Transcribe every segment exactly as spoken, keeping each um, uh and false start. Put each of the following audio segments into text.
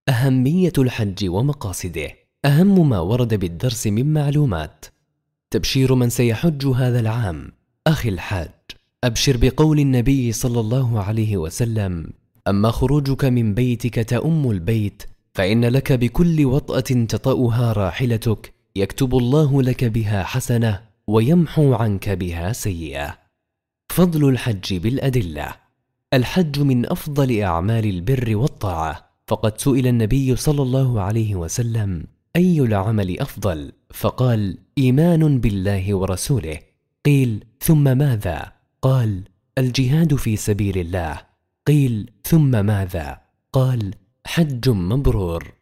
أهمية الحج ومقاصده. أهم ما ورد بالدرس من معلومات: تبشير من سيحج هذا العام. أخي الحاج، أبشر بقول النبي صلى الله عليه وسلم: أما خروجك من بيتك تأم البيت فإن لك بكل وطأة تطأها راحلتك يكتب الله لك بها حسنة ويمحو عنك بها سيئة. فضل الحج بالأدلة. الحج من أفضل أعمال البر والطاعة، فقد سئل النبي صلى الله عليه وسلم: أي العمل أفضل؟ فقال: إيمان بالله ورسوله. قيل: ثم ماذا؟ قال: الجهاد في سبيل الله. قيل: ثم ماذا؟ قال: حج مبرور.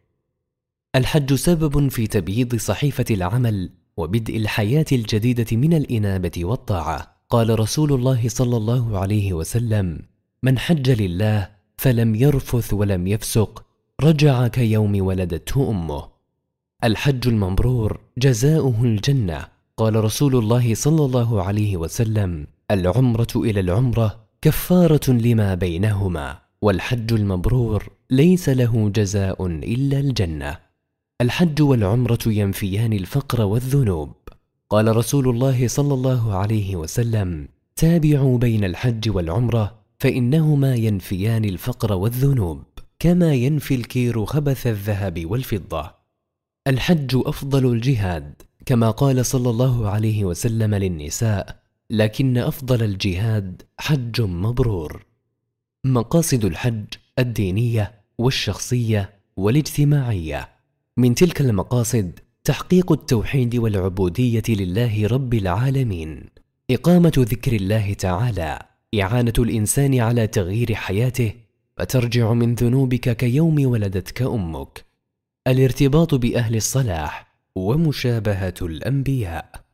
الحج سبب في تبييض صحيفة العمل وبدء الحياة الجديدة من الإنابة والطاعة. قال رسول الله صلى الله عليه وسلم: من حج لله فلم يرفث ولم يفسق رجع كيوم ولدته أمه. الحج المبرور جزاؤه الجنة. قال رسول الله صلى الله عليه وسلم: العمرة إلى العمرة كفارة لما بينهما، والحج المبرور ليس له جزاء إلا الجنة. الحج والعمرة ينفيان الفقر والذنوب. قال رسول الله صلى الله عليه وسلم: تابعوا بين الحج والعمرة فإنهما ينفيان الفقر والذنوب كما ينفي الكير خبث الذهب والفضة. الحج أفضل الجهاد، كما قال صلى الله عليه وسلم للنساء: لكن أفضل الجهاد حج مبرور. مقاصد الحج الدينية والشخصية والاجتماعية. من تلك المقاصد تحقيق التوحيد والعبودية لله رب العالمين، إقامة ذكر الله تعالى، إعانة الإنسان على تغيير حياته فترجع من ذنوبك كيوم ولدتك أمك، الارتباط بأهل الصلاح ومشابهة الأنبياء.